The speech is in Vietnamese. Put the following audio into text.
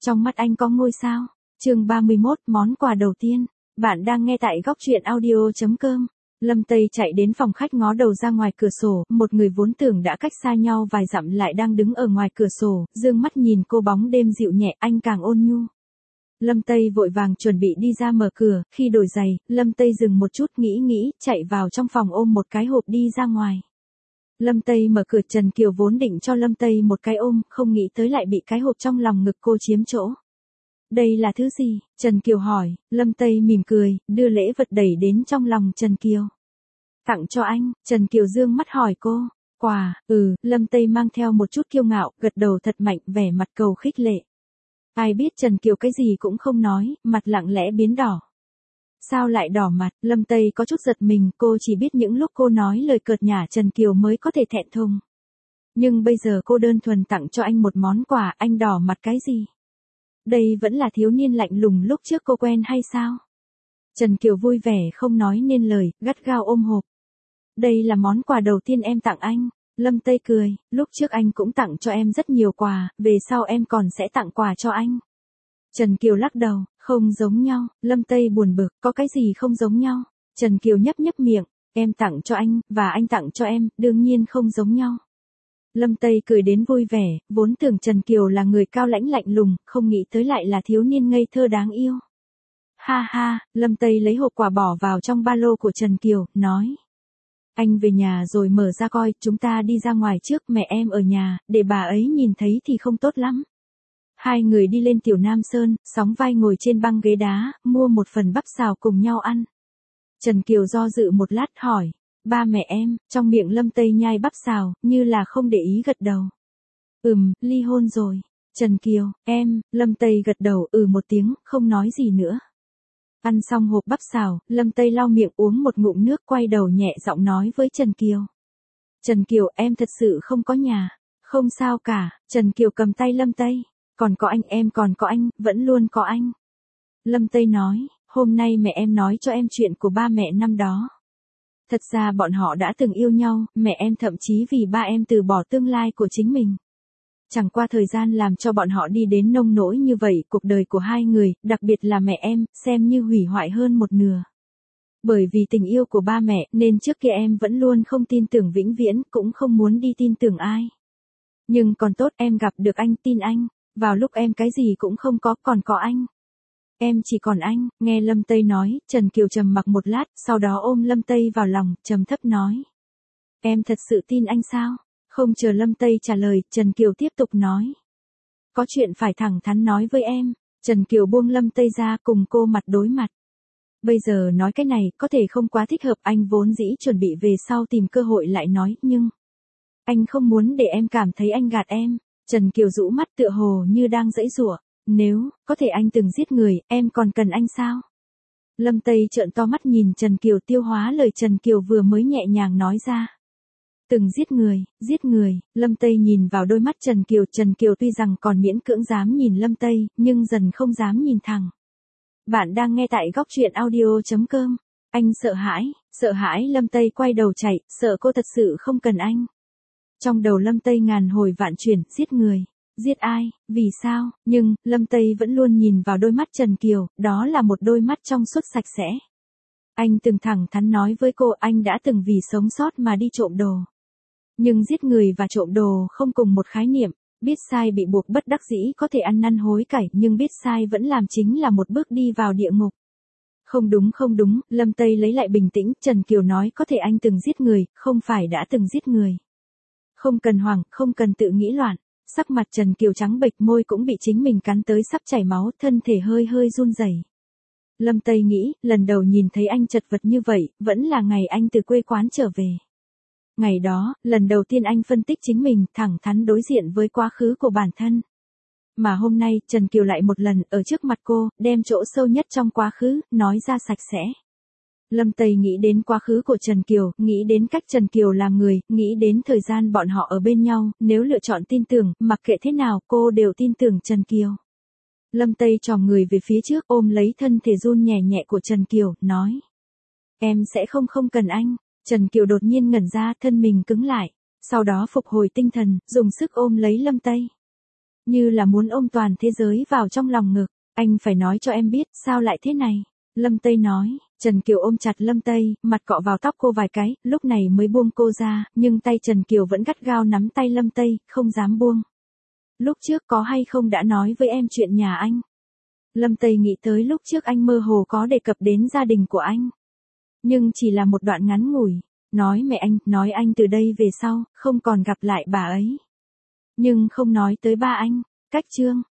Trong mắt anh có ngôi sao. Chương 31, món quà đầu tiên. Bạn đang nghe tại góc truyện audio.com. Lâm Tây chạy đến phòng khách ngó đầu ra ngoài cửa sổ, một người vốn tưởng đã cách xa nhau vài dặm lại đang đứng ở ngoài cửa sổ, dương mắt nhìn cô bóng đêm dịu nhẹ, anh càng ôn nhu. Lâm Tây vội vàng chuẩn bị đi ra mở cửa, khi đổi giày, Lâm Tây dừng một chút nghĩ, chạy vào trong phòng ôm một cái hộp đi ra ngoài. Lâm Tây mở cửa, Trần Kiều vốn định cho Lâm Tây một cái ôm, không nghĩ tới lại bị cái hộp trong lòng ngực cô chiếm chỗ. Đây là thứ gì? Trần Kiều hỏi. Lâm Tây mỉm cười, đưa lễ vật đẩy đến trong lòng Trần Kiều. Tặng cho anh. Trần Kiều dương mắt hỏi cô. Quà? Lâm Tây mang theo một chút kiêu ngạo, gật đầu thật mạnh, vẻ mặt cầu khích lệ. Ai biết Trần Kiều cái gì cũng không nói, mặt lặng lẽ biến đỏ. Sao lại đỏ mặt? Lâm Tây có chút giật mình, cô chỉ biết những lúc cô nói lời cợt nhả Trần Kiều mới có thể thẹn thùng. Nhưng bây giờ cô đơn thuần tặng cho anh một món quà, anh đỏ mặt cái gì? Đây vẫn là thiếu niên lạnh lùng lúc trước cô quen hay sao? Trần Kiều vui vẻ không nói nên lời, gắt gao ôm hộp. Đây là món quà đầu tiên em tặng anh. Lâm Tây cười, lúc trước anh cũng tặng cho em rất nhiều quà, về sau em còn sẽ tặng quà cho anh. Trần Kiều lắc đầu, không giống nhau. Lâm Tây buồn bực, có cái gì không giống nhau? Trần Kiều nhấp miệng, em tặng cho anh, và anh tặng cho em, đương nhiên không giống nhau. Lâm Tây cười đến vui vẻ, vốn tưởng Trần Kiều là người cao lãnh lạnh lùng, không nghĩ tới lại là thiếu niên ngây thơ đáng yêu. Ha ha, Lâm Tây lấy hộp quà bỏ vào trong ba lô của Trần Kiều, nói. Anh về nhà rồi mở ra coi, chúng ta đi ra ngoài trước, mẹ em ở nhà, để bà ấy nhìn thấy thì không tốt lắm. Hai người đi lên Tiểu Nam Sơn, sóng vai ngồi trên băng ghế đá, mua một phần bắp xào cùng nhau ăn. Trần Kiều do dự một lát hỏi. Ba mẹ em, trong miệng Lâm Tây nhai bắp xào, như là không để ý gật đầu. Ly hôn rồi. Trần Kiều, em, Lâm Tây gật đầu một tiếng, không nói gì nữa. Ăn xong hộp bắp xào, Lâm Tây lau miệng uống một ngụm nước, quay đầu nhẹ giọng nói với Trần Kiều. Trần Kiều, em thật sự không có nhà. Không sao cả. Trần Kiều cầm tay Lâm Tây. Còn có anh, em còn có anh, vẫn luôn có anh. Lâm Tây nói, hôm nay mẹ em nói cho em chuyện của ba mẹ năm đó. Thật ra bọn họ đã từng yêu nhau, mẹ em thậm chí vì ba em từ bỏ tương lai của chính mình. Chẳng qua thời gian làm cho bọn họ đi đến nông nỗi như vậy, cuộc đời của hai người, đặc biệt là mẹ em, xem như hủy hoại hơn một nửa. Bởi vì tình yêu của ba mẹ, nên trước kia em vẫn luôn không tin tưởng vĩnh viễn, cũng không muốn đi tin tưởng ai. Nhưng còn tốt em gặp được anh, tin anh, vào lúc em cái gì cũng không có, còn có anh. Em chỉ còn anh. Nghe Lâm Tây nói, Trần Kiều trầm mặc một lát, sau đó ôm Lâm Tây vào lòng, trầm thấp nói. Em thật sự tin anh sao? Không chờ Lâm Tây trả lời, Trần Kiều tiếp tục nói. Có chuyện phải thẳng thắn nói với em. Trần Kiều buông Lâm Tây ra, cùng cô mặt đối mặt. Bây giờ nói cái này, có thể không quá thích hợp, anh vốn dĩ chuẩn bị về sau tìm cơ hội lại nói, nhưng anh không muốn để em cảm thấy anh gạt em. Trần Kiều rũ mắt tựa hồ như đang giãy giụa. Nếu, có thể anh từng giết người, em còn cần anh sao? Lâm Tây trợn to mắt nhìn Trần Kiều, tiêu hóa lời Trần Kiều vừa mới nhẹ nhàng nói ra. Từng giết người, Lâm Tây nhìn vào đôi mắt Trần Kiều tuy rằng còn miễn cưỡng dám nhìn Lâm Tây, nhưng dần không dám nhìn thẳng. Bạn đang nghe tại góc truyện audio.com. Anh sợ hãi Lâm Tây quay đầu chạy, sợ cô thật sự không cần anh. Trong đầu Lâm Tây ngàn hồi vạn chuyển, giết người. Giết ai, vì sao, nhưng, Lâm Tây vẫn luôn nhìn vào đôi mắt Trần Kiều, đó là một đôi mắt trong suốt sạch sẽ. Anh từng thẳng thắn nói với cô, anh đã từng vì sống sót mà đi trộm đồ. Nhưng giết người và trộm đồ không cùng một khái niệm, biết sai bị buộc bất đắc dĩ có thể ăn năn hối cải, nhưng biết sai vẫn làm chính là một bước đi vào địa ngục. Không đúng, Lâm Tây lấy lại bình tĩnh, Trần Kiều nói có thể anh từng giết người, không phải đã từng giết người. Không cần hoảng, không cần tự nghĩ loạn. Sắc mặt Trần Kiều trắng bệch, môi cũng bị chính mình cắn tới sắp chảy máu, thân thể hơi run rẩy. Lâm Tây nghĩ, lần đầu nhìn thấy anh chật vật như vậy, vẫn là ngày anh từ quê quán trở về. Ngày đó, lần đầu tiên anh phân tích chính mình, thẳng thắn đối diện với quá khứ của bản thân. Mà hôm nay, Trần Kiều lại một lần, ở trước mặt cô, đem chỗ sâu nhất trong quá khứ, nói ra sạch sẽ. Lâm Tây nghĩ đến quá khứ của Trần Kiều, nghĩ đến cách Trần Kiều làm người, nghĩ đến thời gian bọn họ ở bên nhau, nếu lựa chọn tin tưởng, mặc kệ thế nào, cô đều tin tưởng Trần Kiều. Lâm Tây tròn người về phía trước, ôm lấy thân thể run nhẹ nhẹ của Trần Kiều, nói. Em sẽ không cần anh. Trần Kiều đột nhiên ngẩn ra, thân mình cứng lại, sau đó phục hồi tinh thần, dùng sức ôm lấy Lâm Tây. như là muốn ôm toàn thế giới vào trong lòng ngực. Anh phải nói cho em biết, sao lại thế này? Lâm Tây nói. Trần Kiều ôm chặt Lâm Tây, mặt cọ vào tóc cô vài cái, lúc này mới buông cô ra, nhưng tay Trần Kiều vẫn gắt gao nắm tay Lâm Tây, không dám buông. Lúc trước có hay không đã nói với em chuyện nhà anh? Lâm Tây nghĩ tới lúc trước anh mơ hồ có đề cập đến gia đình của anh. Nhưng chỉ là một đoạn ngắn ngủi, nói mẹ anh, nói anh từ đây về sau, không còn gặp lại bà ấy. Nhưng không nói tới ba anh, cách chương.